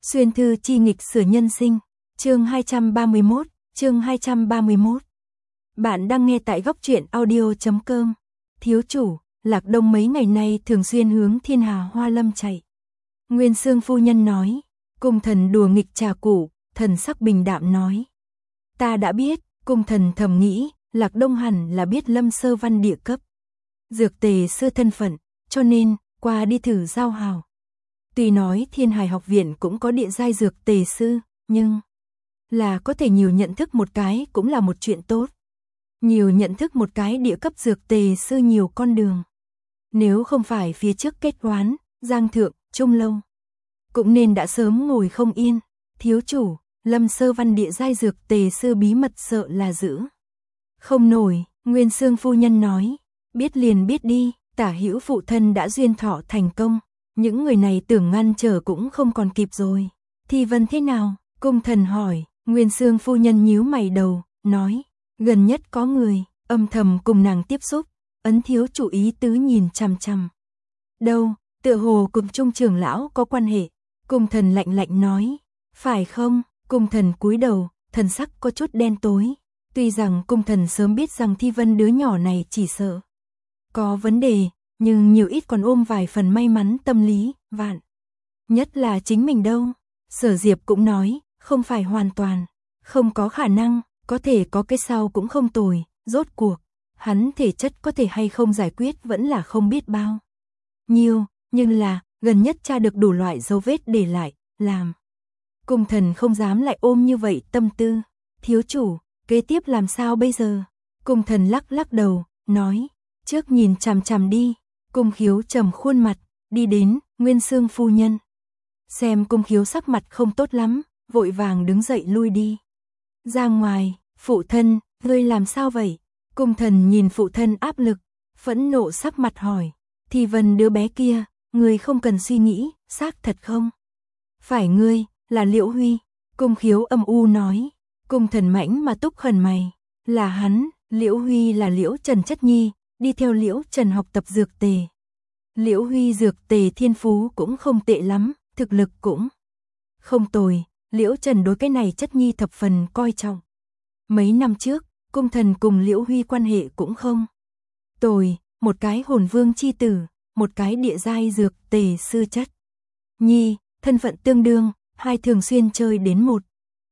Xuyên thư chi nghịch sửa nhân sinh, chương 231, chương 231. Bạn đang nghe tại góc truyện audio.com. Thiếu chủ, Lạc Đông mấy ngày nay thường xuyên hướng Thiên Hà Hoa Lâm chạy. Nguyên Xương phu nhân nói, cung thần đùa nghịch trà cũ, thần sắc bình đạm nói. Ta đã biết, cung thần thầm nghĩ, Lạc Đông hẳn là biết Lâm Sơ Văn địa cấp dược tề sư thân phận, cho nên, qua đi thử giao hào. Tuy nói Thiên Hải học viện cũng có địa giai dược tề sư, nhưng là có thể nhiều nhận thức một cái cũng là một chuyện tốt. Nhiều nhận thức một cái địa cấp dược tề sư nhiều con đường. Nếu không phải phía trước kết oán, Giang Thượng, Trung Lâu, cũng nên đã sớm ngồi không yên. Thiếu chủ, Lâm Sơ Văn địa giai dược tề sư bí mật sợ là giữ không nổi. Nguyên Xương phu nhân nói, biết liền biết đi, tả hữu phụ thân đã duyên thọ thành công. Những người này tưởng ngăn trở cũng không còn kịp rồi. Thi Vân thế nào? Cung thần hỏi. Nguyên Xương phu nhân nhíu mày đầu, nói, gần nhất có người âm thầm cùng nàng tiếp xúc, ấn thiếu chủ ý tứ nhìn chằm chằm. Đâu, tựa hồ cùng Trung trưởng lão có quan hệ. Cung thần lạnh lạnh nói, phải không? Cung thần cúi đầu, thần sắc có chút đen tối. Tuy rằng cung thần sớm biết rằng Thi Vân đứa nhỏ này chỉ sợ có vấn đề, nhưng nhiều ít còn ôm vài phần may mắn tâm lý, vạn nhất là chính mình đâu. Sở Diệp cũng nói, không phải hoàn toàn không có khả năng, có thể có cái sau cũng không tồi, rốt cuộc hắn thể chất có thể hay không giải quyết vẫn là không biết bao nhiêu, nhưng là gần nhất tra được đủ loại dấu vết để lại, làm cung thần không dám lại ôm như vậy tâm tư. Thiếu chủ, kế tiếp làm sao bây giờ? Cung thần lắc lắc đầu, nói, trước nhìn chằm chằm đi. Cung Khiếu trầm khuôn mặt, đi đến Nguyên Xương phu nhân. Xem Cung Khiếu sắc mặt không tốt lắm, vội vàng đứng dậy lui đi. Ra ngoài, phụ thân, ngươi làm sao vậy? Cung thần nhìn phụ thân áp lực, phẫn nộ sắc mặt hỏi. Thi Vân đứa bé kia, ngươi không cần suy nghĩ, xác thật không? Phải ngươi, là Liễu Huy. Cung Khiếu âm u nói. Cung thần mãnh mà túc khẩn mày. Là hắn, Liễu Huy là Liễu Trần chất nhi, đi theo Liễu Trần học tập dược tề. Liễu Huy dược tề thiên phú cũng không tệ lắm, thực lực cũng không tồi. Liễu Trần đối cái này chất nhi thập phần coi trọng. Mấy năm trước, cung thần cùng Liễu Huy quan hệ cũng không tồi, một cái hồn vương chi tử, một cái địa giai dược tề sư chất nhi, thân phận tương đương, hai thường xuyên chơi đến một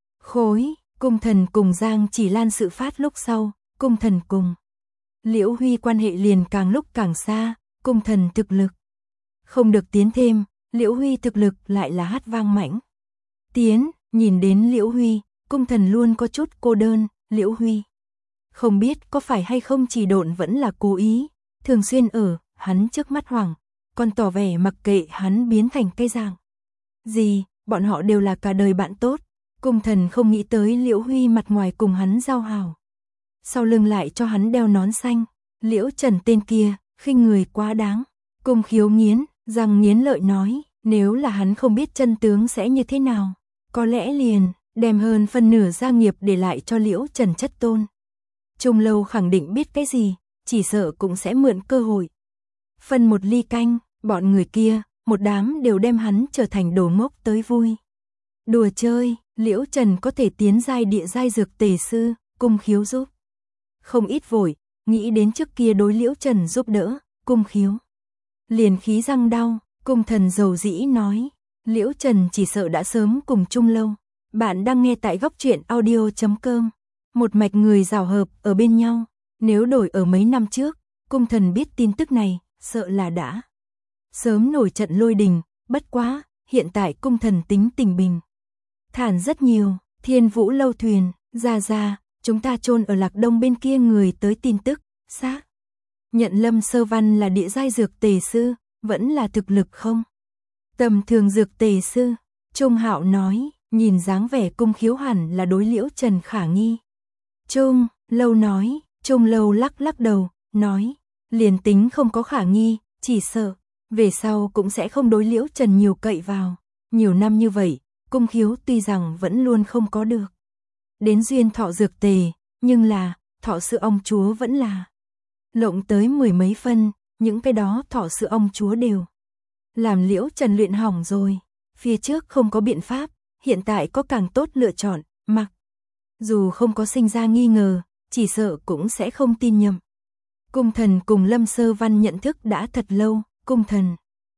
khối. Cung thần cùng Giang Chỉ Lan sự phát lúc sau, cung thần cùng Liễu Huy quan hệ liền càng lúc càng xa. Cung thần thực lực không được tiến thêm, Liễu Huy thực lực lại là hát vang mãnh tiến. Nhìn đến Liễu Huy, cung thần luôn có chút cô đơn. Liễu Huy không biết có phải hay không chỉ độn vẫn là cố ý, thường xuyên ở hắn trước mắt hoảng, còn tỏ vẻ mặc kệ hắn biến thành cây dạng gì, bọn họ đều là cả đời bạn tốt. Cung thần không nghĩ tới Liễu Huy mặt ngoài cùng hắn giao hảo, sau lưng lại cho hắn đeo nón xanh. Liễu Trần tên kia, khinh người quá đáng. Cung Khiếu nghiến răng nghiến lợi nói, nếu là hắn không biết chân tướng sẽ như thế nào, có lẽ liền đem hơn phân nửa gia nghiệp để lại cho Liễu Trần chất tôn. Trung Lâu khẳng định biết cái gì, chỉ sợ cũng sẽ mượn cơ hội phân một ly canh. Bọn người kia, một đám đều đem hắn trở thành đồ ngốc tới vui đùa chơi. Liễu Trần có thể tiến giai địa giai dược tề sư, Cung Khiếu giúp không ít vội. Nghĩ đến trước kia đối Liễu Trần giúp đỡ, Cung Khiếu liền khí răng đau. Cung thần dầu dĩ nói, Liễu Trần chỉ sợ đã sớm cùng Trung Lâu. Bạn đang nghe tại góc truyện audio.com. Một mạch người rào hợp ở bên nhau. Nếu đổi ở mấy năm trước, cung thần biết tin tức này, sợ là đã sớm nổi trận lôi đình. Bất quá, hiện tại cung thần tính tình bình thản rất nhiều. Thiên Vũ lâu thuyền, ra, chúng ta chôn ở Lạc Đông bên kia người tới tin tức, xác nhận Lâm Sơ Văn là địa giai dược tề sư, vẫn là thực lực không tầm thường dược tề sư. Trung Hạo nói, nhìn dáng vẻ Cung Khiếu hẳn là đối Liễu Trần khả nghi. Trung Lâu nói, Trung Lâu lắc lắc đầu, nói, liền tính không có khả nghi, chỉ sợ về sau cũng sẽ không đối Liễu Trần nhiều cậy vào. Nhiều năm như vậy, Cung Khiếu tuy rằng vẫn luôn không có được đến duyên thọ dược tề, nhưng là thọ sự ông chúa vẫn là lộng tới 10 mấy phân. Những cái đó thọ sự ông chúa đều làm Liễu Trần luyện hỏng rồi. Phía trước không có biện pháp, hiện tại có càng tốt lựa chọn, mặc dù không có sinh ra nghi ngờ, chỉ sợ cũng sẽ không tin nhầm. Cung thần cùng Lâm Sơ Văn nhận thức đã thật lâu, cung thần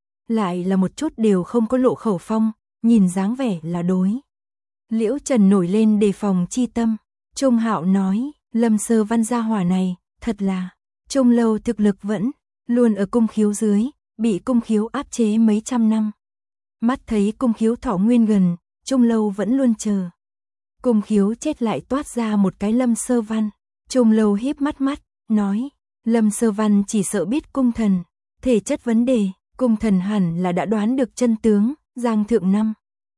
lại là một chút đều không có lộ khẩu phong, nhìn dáng vẻ là đối. Liễu Trần nổi lên đề phòng chi tâm. Trung Hạo nói, Lâm Sơ Văn gia hỏa này, thật là Trung Lâu thực lực vẫn luôn ở cung khiếu dưới, bị cung khiếu áp chế mấy trăm năm. Mắt thấy cung khiếu thọ nguyên gần, Trung Lâu vẫn luôn chờ. Cung khiếu chết lại toát ra một cái Lâm Sơ Văn. Trung Lâu híp mắt, nói, Lâm Sơ Văn chỉ sợ biết cung thần thể chất vấn đề, cung thần hẳn là đã đoán được chân tướng, Giang Thượng năm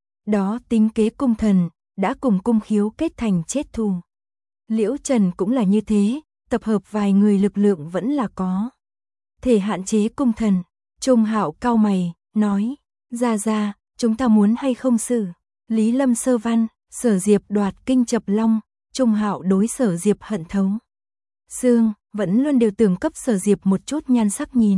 đó tính kế cung thần, đã cùng cung khiếu kết thành chết thù. Liễu Trần cũng là như thế, tập hợp vài người lực lượng vẫn là có thể hạn chế cung thần. Trung Hạo cau mày, nói, ra, chúng ta muốn hay không xử lý Lâm Sơ Văn. Sở Diệp đoạt kinh Chập Long, Trung Hạo đối Sở Diệp hận thấu xương, vẫn luôn đều tưởng cấp Sở Diệp một chút nhan sắc nhìn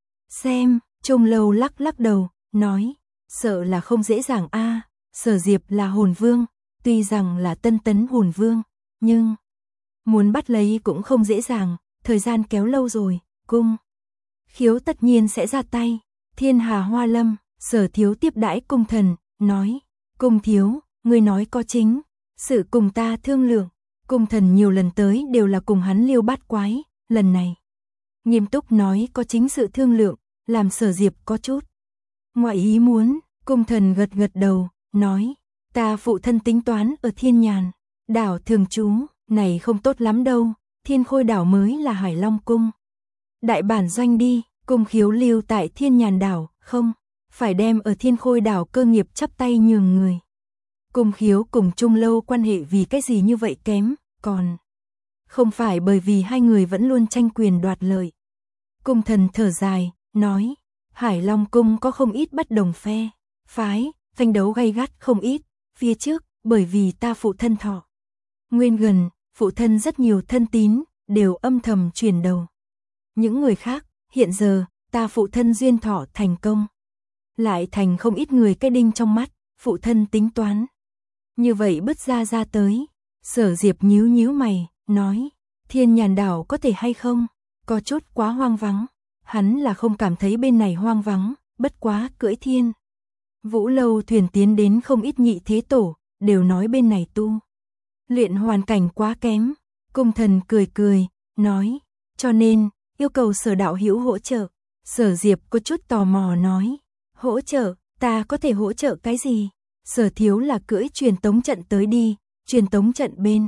xem. Trung Lâu lắc đầu, nói, sợ là không dễ dàng a. Sở Diệp là hồn vương, tuy rằng là tân tấn hồn vương, nhưng muốn bắt lấy cũng không dễ dàng, thời gian kéo lâu rồi, cung khiếu tất nhiên sẽ ra tay. Thiên Hà Hoa Lâm, Sở Thiếu tiếp đãi cung thần, nói, cung thiếu, ngươi nói có chính sự cùng ta thương lượng. Cung thần nhiều lần tới đều là cùng hắn liêu bát quái, lần này nghiêm túc nói có chính sự thương lượng, làm Sở Diệp có chút ngoại ý muốn. Cung thần gật đầu, nói, ta phụ thân tính toán ở Thiên Nhàn đảo thường trú, này không tốt lắm đâu, Thiên Khôi đảo mới là Hải Long cung đại bản doanh đi. Cung khiếu lưu tại Thiên Nhàn đảo, không phải đem ở Thiên Khôi đảo cơ nghiệp chắp tay nhường người. Cung khiếu cùng Trung Lâu quan hệ vì cái gì như vậy kém, còn không phải bởi vì hai người vẫn luôn tranh quyền đoạt lợi. Cung thần thở dài, nói, Hải Long cung có không ít bất đồng phe phái, tranh đấu gay gắt không ít. Phía trước, bởi vì ta phụ thân thọ nguyên gần, phụ thân rất nhiều thân tín đều âm thầm truyền đầu những người khác. Hiện giờ, ta phụ thân duyên thọ thành công, lại thành không ít người cái đinh trong mắt, phụ thân tính toán như vậy bứt ra tới. Sở Diệp nhíu mày, nói, Thiên Nhàn đảo có thể hay không, có chút quá hoang vắng. Hắn là không cảm thấy bên này hoang vắng, bất quá cưỡi Thiên Vũ lâu thuyền tiến đến không ít nhị thế tổ, đều nói bên này tu luyện hoàn cảnh quá kém. Cung thần cười, nói, cho nên yêu cầu Sở đạo hữu hỗ trợ. Sở Diệp có chút tò mò nói, hỗ trợ, ta có thể hỗ trợ cái gì? Sở Thiếu là cưỡi truyền tống trận tới đi, truyền tống trận bên.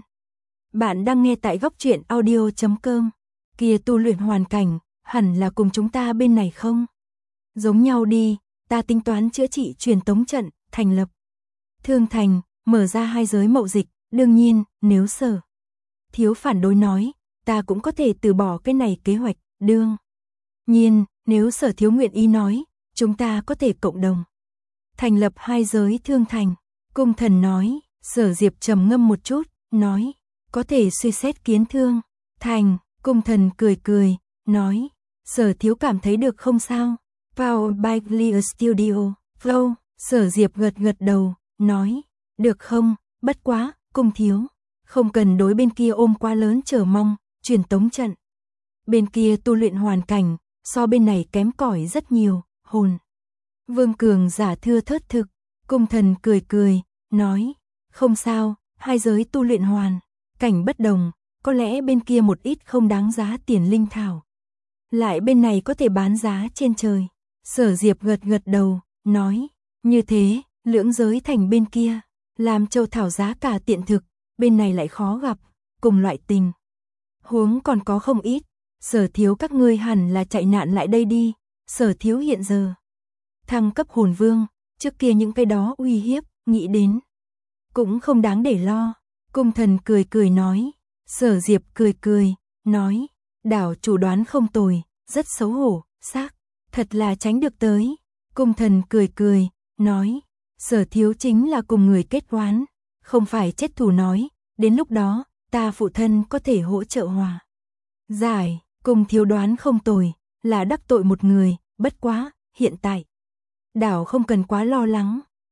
Bạn đang nghe tại góc truyện audio.com, kia tu luyện hoàn cảnh, hẳn là cùng chúng ta bên này không? Giống nhau đi, ta tính toán chữa trị truyền tống trận, thành lập thương thành, mở ra hai giới mậu dịch, đương nhiên, nếu Sở Thiếu phản đối nói, ta cũng có thể từ bỏ cái này kế hoạch, đương nhiên, nếu Sở Thiếu nguyện ý nói, chúng ta có thể cộng đồng thành lập hai giới thương thành. Cung thần nói. Sở Diệp trầm ngâm một chút, nói, có thể suy xét kiến thương thành. Cung thần cười, nói, Sở Thiếu cảm thấy được không sao? Powered by Clear Studio, Flow. Sở Diệp gật đầu, nói, được không, bất quá, cung thiếu, không cần đối bên kia ôm quá lớn chờ mong. Truyền tống trận bên kia tu luyện hoàn cảnh so bên này kém cỏi rất nhiều, hồn vương cường giả thưa thớt thực. Cung thần cười, nói, không sao, hai giới tu luyện hoàn cảnh bất đồng, có lẽ bên kia một ít không đáng giá tiền linh thảo, lại bên này có thể bán giá trên trời. Sở Diệp gật đầu, nói, như thế, lưỡng giới thành bên kia làm châu thảo giá cả tiện thực, bên này lại khó gặp, cùng loại tình huống còn có không ít. Sở Thiếu các ngươi hẳn là chạy nạn lại đây đi. Sở Thiếu hiện giờ thăng cấp hồn vương, trước kia những cái đó uy hiếp, nghĩ đến cũng không đáng để lo. Cung thần cười nói. Sở Diệp cười, nói, đảo chủ đoán không tồi, rất xấu hổ, xác thật là tránh được tới. Cung thần cười, nói, Sở Thiếu chính là cùng người kết oán, không phải chết thù nói, đến lúc đó, ta phụ thân có thể hỗ trợ hòa giải. Cung thiếu đoán không tồi, là đắc tội một người, bất quá, hiện tại đảo không cần quá lo lắng.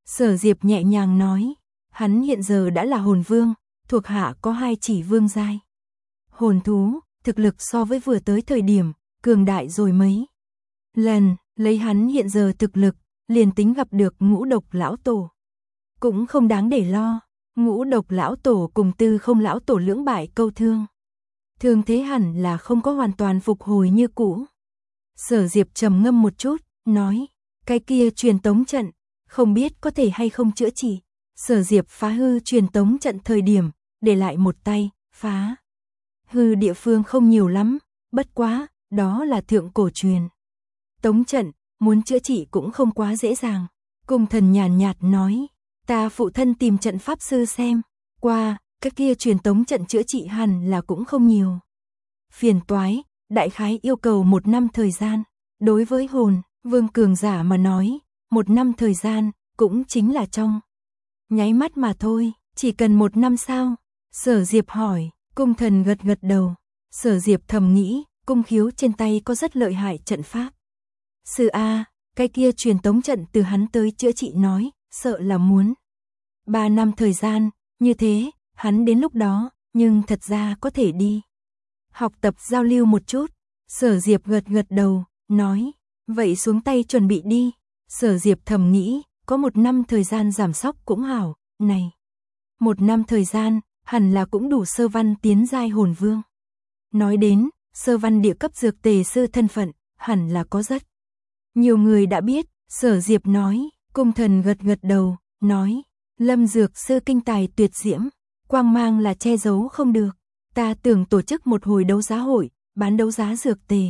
Sở Diệp nhẹ nhàng nói, hắn hiện giờ đã là hồn vương, thuộc hạ có 2 chỉ vương giai. Hồn thú, thực lực so với vừa tới thời điểm, cường đại rồi mấy lần, lấy hắn hiện giờ thực lực, liền tính gặp được Ngũ Độc lão tổ. Cũng không đáng để lo, Ngũ Độc lão tổ cùng Tư Không lão tổ lưỡng bại câu thương. Thương thế hẳn là không có hoàn toàn phục hồi như cũ. Sở Diệp trầm ngâm một chút, nói, cái kia truyền tống trận, không biết có thể hay không chữa trị. Sở Diệp phá hư truyền tống trận thời điểm, để lại một tay, phá hư địa phương không nhiều lắm, bất quá, đó là thượng cổ truyền tống trận, muốn chữa trị cũng không quá dễ dàng. Cung Thần nhàn nhạt nói, ta phụ thân tìm trận pháp sư xem qua, cái kia truyền tống trận chữa trị hẳn là cũng không nhiều phiền toái, đại khái yêu cầu 1 năm thời gian. Đối với hồn vương cường giả mà nói, 1 năm thời gian cũng chính là trong nháy mắt mà thôi. Chỉ cần 1 năm sao? Sở Diệp hỏi. Cung Thần gật gật đầu. Sở Diệp thầm nghĩ, cung khiếu trên tay có rất lợi hại trận pháp sư a, cái kia truyền tống trận từ hắn tới chữa trị nói, sợ là muốn 3 năm thời gian, như thế, hắn đến lúc đó, nhưng thật ra có thể đi học tập giao lưu một chút. Sở Diệp gật gật đầu, nói, vậy xuống tay chuẩn bị đi. Sở Diệp thầm nghĩ, có 1 năm thời gian giảm sóc cũng hảo, này. 1 năm thời gian, hẳn là cũng đủ sơ văn tiến giai hồn vương. Nói đến, sơ văn địa cấp dược tề sư thân phận, hẳn là có rất nhiều người đã biết. Sở Diệp nói. Cung Thần gật gật đầu, nói, Lâm dược sư kinh tài tuyệt diễm, quang mang là che giấu không được. Ta tưởng tổ chức một hồi đấu giá hội, bán đấu giá dược tề.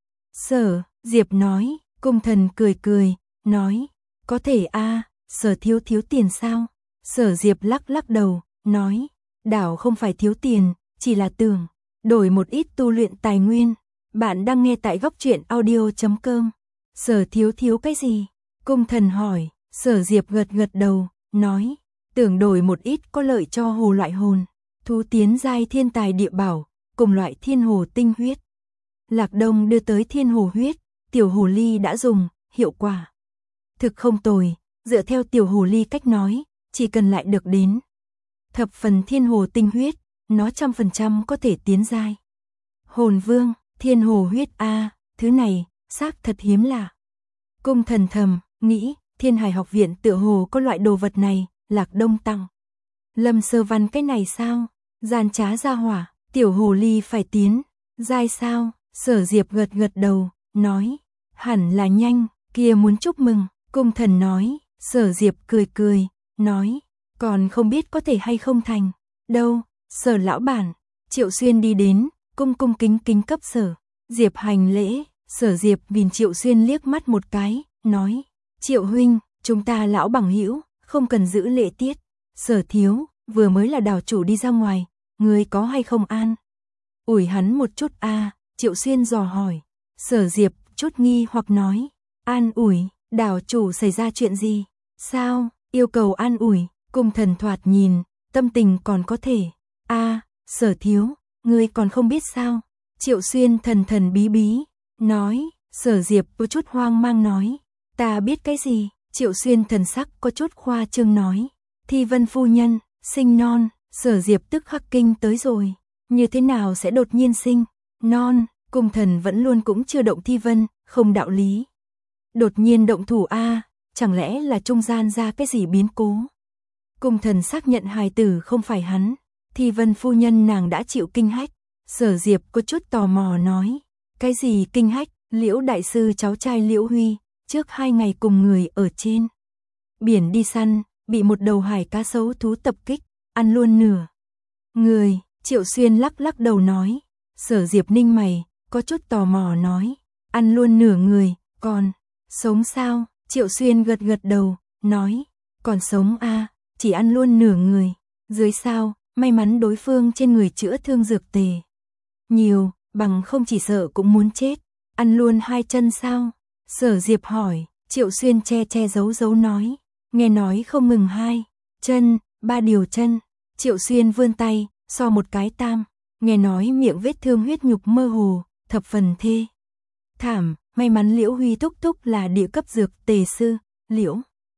Sở Diệp nói. Cung Thần cười cười, nói, có thể a. Sở thiếu tiền sao? Sở Diệp lắc lắc đầu, nói, đảo không phải thiếu tiền, chỉ là tưởng đổi một ít tu luyện tài nguyên. Bạn đang nghe tại góc truyện audio.com. Sở thiếu cái gì? Cung Thần hỏi. Sở Diệp gật gật đầu, nói, tưởng đổi một ít có lợi cho hồ loại hồn thú tiến giai thiên tài địa bảo, cùng loại thiên hồ tinh huyết. Lạc Đông đưa tới thiên hồ huyết, tiểu hồ ly đã dùng, hiệu quả thực không tồi. Dựa theo tiểu hồ ly cách nói, chỉ cần lại được đến thập phần thiên hồ tinh huyết, nó 100% có thể tiến giai hồn vương. Thiên hồ huyết a, thứ này xác thật hiếm lạ. Cung Thần thầm nghĩ, Thiên Hải học viện tựa hồ có loại đồ vật này. Lạc Đông tặng Lâm sơ văn cái này sao? Gian trá ra hỏa, tiểu hồ ly phải tiến giai sao? Sở Diệp gật gật đầu, nói, hẳn là nhanh, kia muốn chúc mừng. Cung Thần nói. Sở Diệp cười, nói, còn không biết có thể hay không thành đâu. Sở lão bản. Triệu Xuyên đi đến, cung kính cấp Sở Diệp hành lễ. Sở Diệp nhìn Triệu Xuyên liếc mắt một cái, nói, Triệu huynh, chúng ta lão bằng hữu, không cần giữ lễ tiết. Sở thiếu, vừa mới là đảo chủ đi ra ngoài, người có hay không an ủi hắn một chút a? Triệu Xuyên dò hỏi. Sở Diệp chút nghi hoặc nói, an ủi, đảo chủ xảy ra chuyện gì? Sao, yêu cầu an ủi? Cung Thần thoạt nhìn, tâm tình còn có thể. A, Sở thiếu, ngươi còn không biết sao? Triệu Xuyên thần bí, nói. Sở Diệp có chút hoang mang nói, ta biết cái gì? Triệu Xuyên thần sắc có chút khoa trương nói, Thi Vân phu nhân sinh non. Sở Diệp tức khắc kinh tới rồi, như thế nào sẽ đột nhiên sinh non? Cung Thần vẫn luôn cũng chưa động Thi Vân, không đạo lý đột nhiên động thủ a, chẳng lẽ là trung gian ra cái gì biến cố? Cung Thần xác nhận hài tử không phải hắn, Thi Vân phu nhân nàng đã chịu kinh hách. Sở Diệp có chút tò mò nói, cái gì kinh hách? Liễu đại sư cháu trai Liễu Huy, trước 2 ngày cùng người ở trên biển đi săn, bị một đầu hải cá sấu thú tập kích, ăn luôn nửa người. Triệu Xuyên lắc đầu nói. Sở Diệp ninh mày, có chút tò mò nói, ăn luôn nửa người, còn sống sao? Triệu Xuyên gật đầu, nói, còn sống a, chỉ ăn luôn nửa người. Dưới sao, may mắn đối phương trên người chữa thương dược tề nhiều, bằng không chỉ sợ cũng muốn chết. Ăn luôn 2 chân sao? Sở Diệp hỏi. Triệu Xuyên che giấu nói, nghe nói không ngừng 2 chân, 3 điều chân. Triệu Xuyên vươn tay, so một cái tam, nghe nói miệng vết thương huyết nhục mơ hồ, thập phần thê thảm. May mắn Liễu Huy thúc là địa cấp dược tề sư. Liễu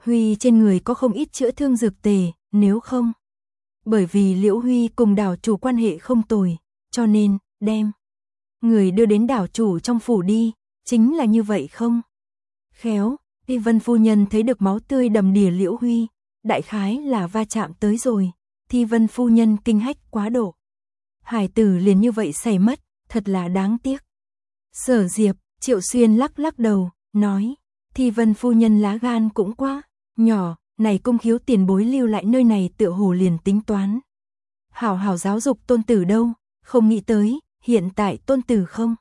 Huy trên người có không ít chữa thương dược tề, nếu không. Bởi vì Liễu Huy cùng đảo chủ quan hệ không tồi, cho nên, đem người đưa đến đảo chủ trong phủ đi, chính là như vậy không? Khéo, Thi Vân phu nhân thấy được máu tươi đầm đìa Liễu Huy, đại khái là va chạm tới rồi, Thi Vân phu nhân kinh hách quá độ. Hải tử liền như vậy xảy mất, thật là đáng tiếc. Sở Diệp, Triệu Xuyên lắc lắc đầu, nói, Thi Vân phu nhân lá gan cũng quá nhỏ, này cung khiếu tiền bối lưu lại nơi này tựa hồ liền tính toán. Hảo hảo giáo dục tôn tử đâu, không nghĩ tới, hiện tại tôn tử không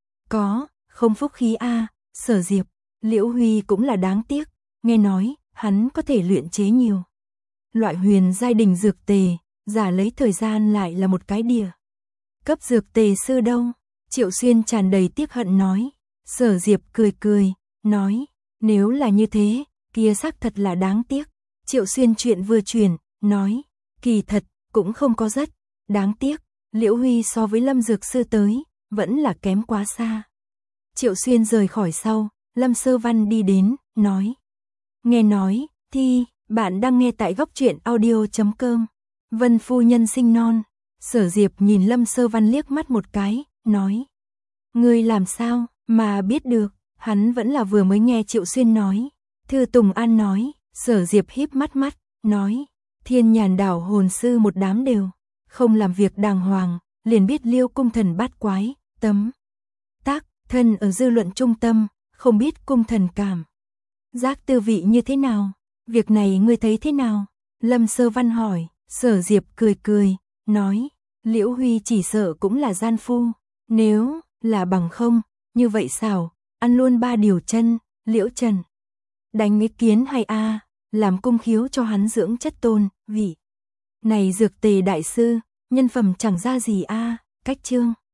không phúc khí a. Sở Diệp, Liễu Huy cũng là đáng tiếc, nghe nói, hắn có thể luyện chế nhiều loại huyền giai đỉnh dược tề, giả lấy thời gian lại là một cái đìa cấp dược tề sư đâu. Triệu Xuyên tràn đầy tiếc hận nói. Sở Diệp cười cười, nói, nếu là như thế, kia xác thật là đáng tiếc. Triệu Xuyên chuyện vừa chuyển, nói, kỳ thật, cũng không có rất đáng tiếc, Liễu Huy so với Lâm Dược Sư tới, vẫn là kém quá xa. Triệu Xuyên rời khỏi sau, Lâm Sơ Văn đi đến, nói, nghe nói, Thi, bạn đang nghe tại góc truyện audio.com, Vân phu nhân sinh non. Sở Diệp nhìn Lâm Sơ Văn liếc mắt một cái, nói, ngươi làm sao mà biết được, hắn vẫn là vừa mới nghe Triệu Xuyên nói. Thư Tùng An nói, Sở Diệp híp mắt, nói, Thiên Nhàn đảo hồn sư một đám đều không làm việc đàng hoàng, liền biết Liêu cung thần bát quái, tấm tác, thân ở dư luận trung tâm, không biết cung thần cảm giác tư vị như thế nào, việc này ngươi thấy thế nào? Lâm Sơ Văn hỏi. Sở Diệp cười cười, nói, Liễu Huy chỉ sợ cũng là gian phu, nếu là bằng không, như vậy sao, ăn luôn 3 điều chân. Liễu Trần đánh ý kiến hay a, làm cung khiếu cho hắn dưỡng chất tôn, vị này dược tề đại sư, nhân phẩm chẳng ra gì a. Cách chương